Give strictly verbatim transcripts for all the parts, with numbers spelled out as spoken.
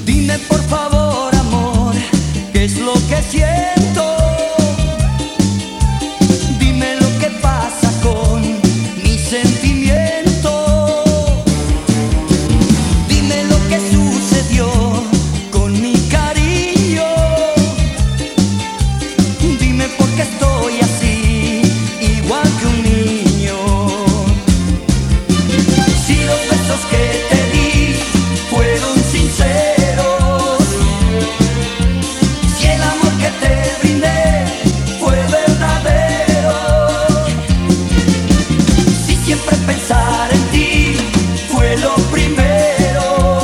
Dime por favor, amor, ¿qué es lo que siento? Dime lo que pasa con mi sentimiento. Dime lo que sucedió con mi cariño. Dime por qué estoy así, igual que un niño. Si los besos que te di fueron sinceros, si el amor que te brindé fue verdadero, si siempre pensar en ti fue lo primero,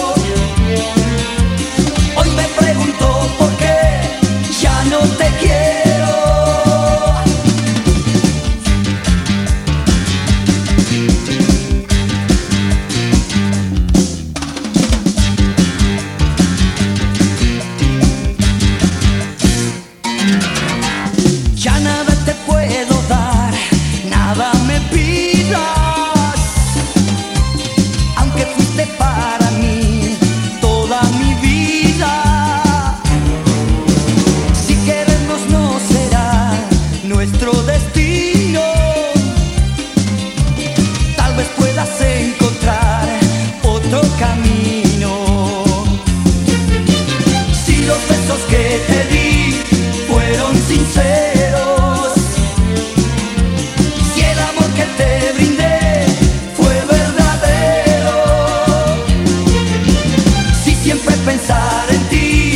hoy me pregunto por qué ya no te quiero. Ya nada te puedo dar, nada me pidas, aunque fuiste para mí toda mi vida. Si querernos no será nuestro destino, tal vez puedas encontrar otro camino. Si los besos que te di fueron sinceros, si el amor que te brindé fue verdadero, si siempre pensar en ti